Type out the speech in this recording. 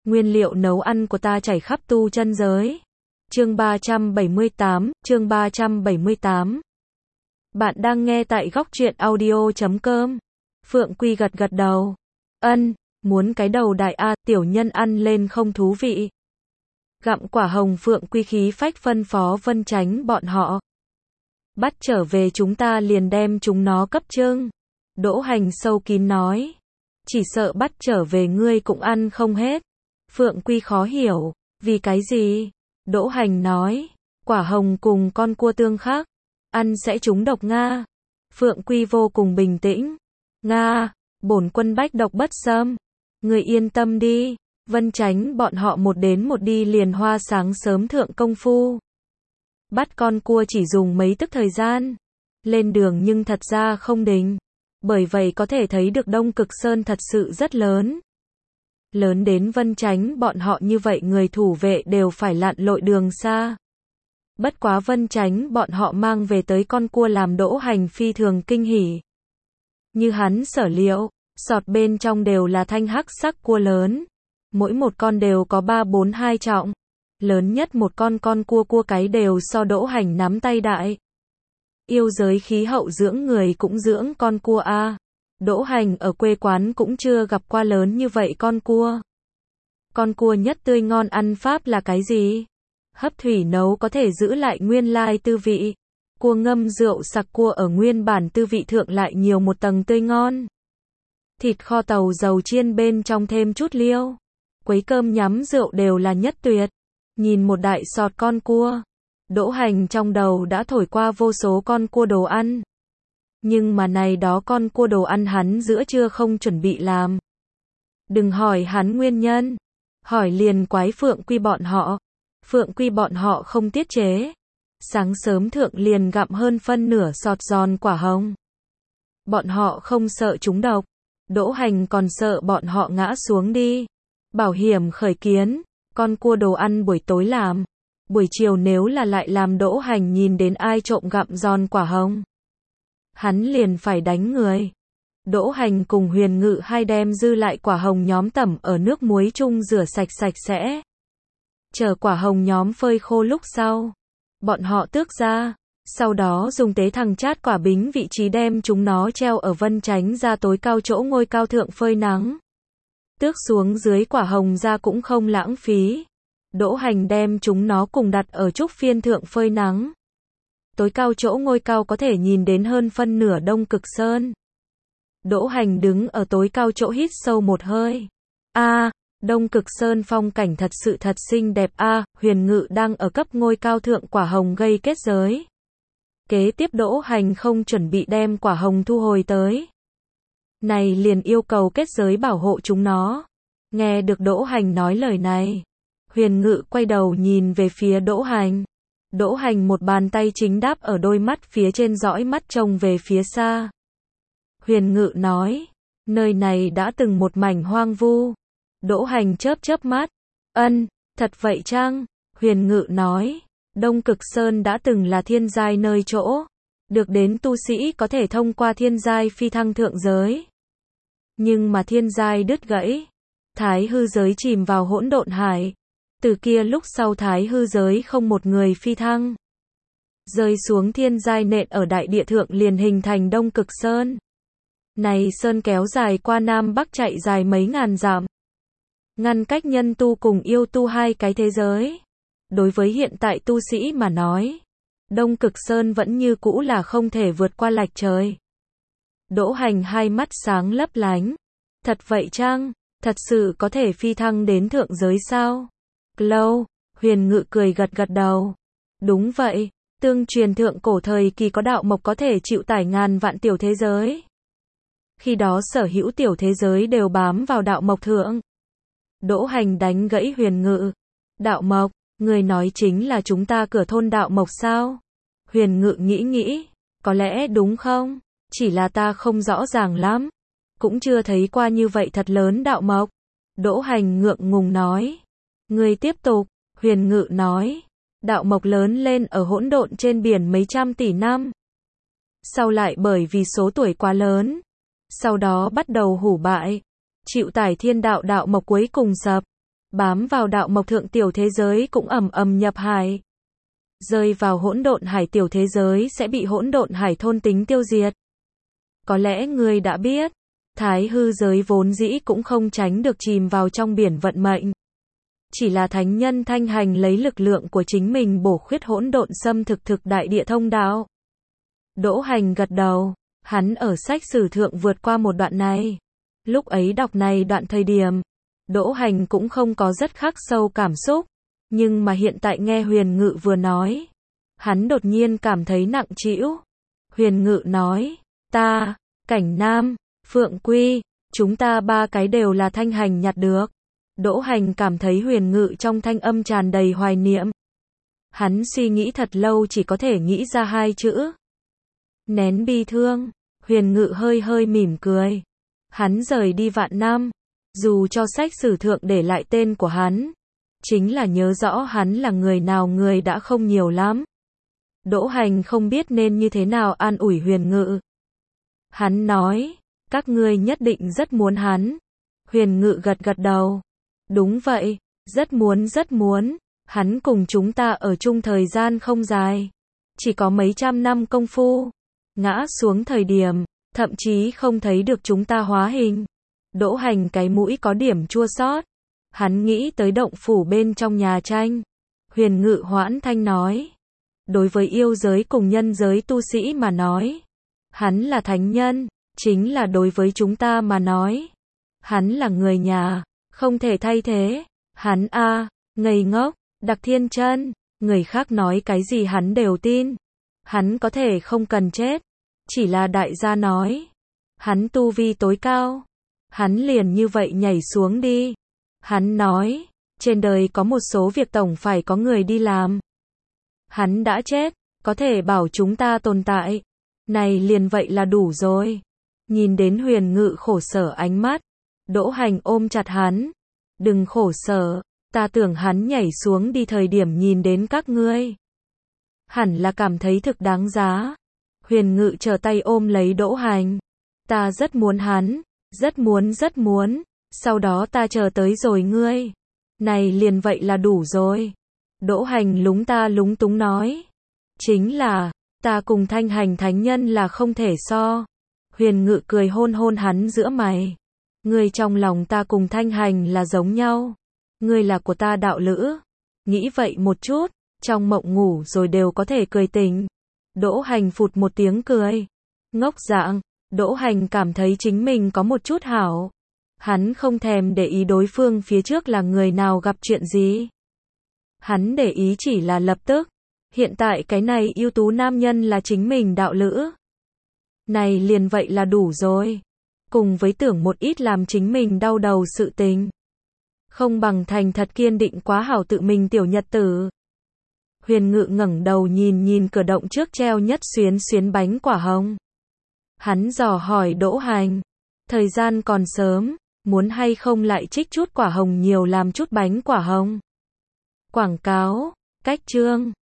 Nguyên liệu nấu ăn của ta chảy khắp tu chân giới. Chương 378, chương 378. Bạn đang nghe tại góc truyện audio.com. Phượng Quy gật gật đầu. Ân, muốn cái đầu đại a, tiểu nhân ăn lên không thú vị. Gặm quả hồng, Phượng Quy khí phách phân phó Vân Chánh bọn họ. Bắt trở về chúng ta liền đem chúng nó cấp trưng. Đỗ Hành sâu kín nói. Chỉ sợ bắt trở về ngươi cũng ăn không hết. Phượng Quy khó hiểu. Vì cái gì? Đỗ Hành nói. Quả hồng cùng con cua tương khác. Ăn sẽ trúng độc Nga. Phượng Quy vô cùng bình tĩnh. Nga, bổn quân bách độc bất xâm. Người yên tâm đi. Vân Chánh bọn họ một đến một đi liền hoa sáng sớm thượng công phu. Bắt con cua chỉ dùng mấy tức thời gian. Lên đường nhưng thật ra không đình. Bởi vậy có thể thấy được Đông Cực Sơn thật sự rất lớn. Lớn đến Vân Chánh bọn họ như vậy người thủ vệ đều phải lặn lội đường xa. Bất quá Vân Chánh bọn họ mang về tới con cua làm Đỗ Hành phi thường kinh hỉ. Như hắn sở liệu, sọt bên trong đều là thanh hắc sắc cua lớn. Mỗi một con đều có 3-4-2 trọng. Lớn nhất một con cua cái đều so Đỗ Hành nắm tay đại. Yêu giới khí hậu dưỡng người cũng dưỡng con cua a. Đỗ Hành ở quê quán cũng chưa gặp qua lớn như vậy con cua. Con cua nhất tươi ngon ăn pháp là cái gì? Hấp thủy nấu có thể giữ lại nguyên lai tư vị. Cua ngâm rượu sặc cua ở nguyên bản tư vị thượng lại nhiều một tầng tươi ngon. Thịt kho tàu dầu chiên bên trong thêm chút liêu. Quấy cơm nhắm rượu đều là nhất tuyệt. Nhìn một đại sọt con cua. Đỗ Hành trong đầu đã thổi qua vô số con cua đồ ăn. Nhưng mà này đó con cua đồ ăn hắn giữa trưa không chuẩn bị làm. Đừng hỏi hắn nguyên nhân. Hỏi liền quái Phượng Quy bọn họ. Phượng Quy bọn họ không tiết chế. Sáng sớm thượng liền gặm hơn phân nửa sọt giòn quả hồng. Bọn họ không sợ trúng độc. Đỗ Hành còn sợ bọn họ ngã xuống đi. Bảo hiểm khởi kiến. Con cua đồ ăn buổi tối làm. Buổi chiều nếu là lại làm Đỗ Hành nhìn đến ai trộm gặm giòn quả hồng. Hắn liền phải đánh người. Đỗ Hành cùng Huyền Ngự hai đem dư lại quả hồng nhóm tẩm ở nước muối chung rửa sạch sẽ. Chờ quả hồng nhóm phơi khô lúc sau. Bọn họ tước ra. Sau đó dùng tế thằng chát quả bính vị trí đem chúng nó treo ở Vân Chánh ra tối cao chỗ ngôi cao thượng phơi nắng. Tước xuống dưới quả hồng ra cũng không lãng phí. Đỗ Hành đem chúng nó cùng đặt ở trúc phiên thượng phơi nắng. Tối cao chỗ ngôi cao có thể nhìn đến hơn phân nửa Đông Cực Sơn. Đỗ Hành đứng ở tối cao chỗ hít sâu một hơi. Đông Cực Sơn phong cảnh thật sự thật xinh đẹp a. Huyền Ngự đang ở cấp ngôi cao thượng quả hồng gây kết giới. Kế tiếp Đỗ Hành không chuẩn bị đem quả hồng thu hồi tới. Này liền yêu cầu kết giới bảo hộ chúng nó. Nghe được Đỗ Hành nói lời này. Huyền Ngự quay đầu nhìn về phía Đỗ Hành. Đỗ Hành một bàn tay chính đáp ở đôi mắt phía trên dõi mắt trông về phía xa. Huyền Ngự nói. Nơi này đã từng một mảnh hoang vu. Đỗ Hành chớp mắt. Ân, thật vậy chăng? Huyền Ngự nói. Đông Cực Sơn đã từng là thiên giai nơi chỗ. Được đến tu sĩ có thể thông qua thiên giai phi thăng thượng giới. Nhưng mà thiên giai đứt gãy. Thái hư giới chìm vào hỗn độn hải. Từ kia lúc sau thái hư giới không một người phi thăng. Rơi xuống thiên giai nện ở đại địa thượng liền hình thành Đông Cực Sơn. Này sơn kéo dài qua Nam Bắc chạy dài mấy ngàn dặm. Ngăn cách nhân tu cùng yêu tu hai cái thế giới. Đối với hiện tại tu sĩ mà nói. Đông Cực Sơn vẫn như cũ là không thể vượt qua lạch trời. Đỗ Hành hai mắt sáng lấp lánh. Thật vậy chăng? Thật sự có thể phi thăng đến thượng giới sao? Lâu, Huyền Ngự cười gật đầu. Đúng vậy, tương truyền thượng cổ thời kỳ có đạo mộc có thể chịu tải ngàn vạn tiểu thế giới. Khi đó sở hữu tiểu thế giới đều bám vào đạo mộc thượng. Đỗ Hành đánh gãy Huyền Ngự. Đạo mộc, người nói chính là chúng ta cửa thôn đạo mộc sao? Huyền Ngự nghĩ, có lẽ đúng không? Chỉ là ta không rõ ràng lắm. Cũng chưa thấy qua như vậy thật lớn đạo mộc. Đỗ Hành ngượng ngùng nói. Người tiếp tục, Huyền Ngự nói. Đạo mộc lớn lên ở hỗn độn trên biển mấy trăm tỷ năm. Sau lại bởi vì số tuổi quá lớn. Sau đó bắt đầu hủ bại. Chịu tải thiên đạo đạo mộc cuối cùng sập. bám vào đạo mộc thượng tiểu thế giới cũng ầm ầm nhập hải. Rơi vào hỗn độn hải tiểu thế giới sẽ bị hỗn độn hải thôn tính tiêu diệt. Có lẽ ngươi đã biết, thái hư giới vốn dĩ cũng không tránh được chìm vào trong biển vận mệnh. Chỉ là thánh nhân Thanh Hành lấy lực lượng của chính mình bổ khuyết hỗn độn xâm thực đại địa thông đạo. Đỗ Hành gật đầu, hắn ở sách sử thượng vượt qua một đoạn này. Lúc ấy đọc này đoạn thời điểm, Đỗ Hành cũng không có rất khắc sâu cảm xúc, nhưng mà hiện tại nghe Huyền Ngự vừa nói, hắn đột nhiên cảm thấy nặng trĩu. Huyền Ngự nói, ta, Cảnh Nam, Phượng Quy, chúng ta ba cái đều là Thanh Hành nhặt được. Đỗ Hành cảm thấy Huyền Ngự trong thanh âm tràn đầy hoài niệm. Hắn suy nghĩ thật lâu chỉ có thể nghĩ ra hai chữ. Nén bi thương. Huyền Ngự hơi hơi mỉm cười. Hắn rời đi vạn năm, dù cho sách sử thượng để lại tên của hắn, chính là nhớ rõ hắn là người nào người đã không nhiều lắm. Đỗ Hành không biết nên như thế nào an ủi Huyền Ngự. Hắn nói, các ngươi nhất định rất muốn hắn. Huyền Ngự gật gật đầu. Đúng vậy, rất muốn, hắn cùng chúng ta ở chung thời gian không dài. Chỉ có mấy trăm năm công phu. Ngã xuống thời điểm, thậm chí không thấy được chúng ta hóa hình. Đỗ Hành cái mũi có điểm chua xót. Hắn nghĩ tới động phủ bên trong nhà tranh. Huyền Ngự hoãn thanh nói. Đối với yêu giới cùng nhân giới tu sĩ mà nói, hắn là thánh nhân, chính là đối với chúng ta mà nói, hắn là người nhà, không thể thay thế. Hắn ngây ngốc, Đặc Thiên Chân, người khác nói cái gì hắn đều tin. Hắn có thể không cần chết, chỉ là đại gia nói, hắn tu vi tối cao, hắn liền như vậy nhảy xuống đi. Hắn nói, trên đời có một số việc tổng phải có người đi làm. Hắn đã chết, có thể bảo chúng ta tồn tại. Này liền vậy là đủ rồi. Nhìn đến Huyền Ngự khổ sở ánh mắt, Đỗ Hành ôm chặt hắn. Đừng khổ sở, ta tưởng hắn nhảy xuống đi thời điểm nhìn đến các ngươi. Hẳn là cảm thấy thực đáng giá. Huyền Ngự trở tay ôm lấy Đỗ Hành. Ta rất muốn hắn, rất muốn, sau đó ta chờ tới rồi ngươi. Này liền vậy là đủ rồi. Đỗ Hành lúng túng nói. Chính là, ta cùng Thanh Hành thánh nhân là không thể so. Huyền Ngự cười hôn hôn hắn giữa mày. Ngươi trong lòng ta cùng Thanh Hành là giống nhau. Ngươi là của ta đạo lữ. Nghĩ vậy một chút, trong mộng ngủ rồi đều có thể cười tỉnh. Đỗ Hành phụt một tiếng cười. Ngốc dạng, Đỗ Hành cảm thấy chính mình có một chút hảo. Hắn không thèm để ý đối phương phía trước là người nào gặp chuyện gì. Hắn để ý chỉ là lập tức. Hiện tại cái này ưu tú nam nhân là chính mình đạo lữ. Này liền vậy là đủ rồi. Cùng với tưởng một ít làm chính mình đau đầu sự tình. Không bằng thành thật kiên định quá hảo tự mình tiểu nhật tử. Huyền Ngự ngẩng đầu nhìn cửa động trước treo nhất xuyến bánh quả hồng. Hắn dò hỏi Đỗ Hành. Thời gian còn sớm, muốn hay không lại trích chút quả hồng nhiều làm chút bánh quả hồng. Quảng cáo, cách chương.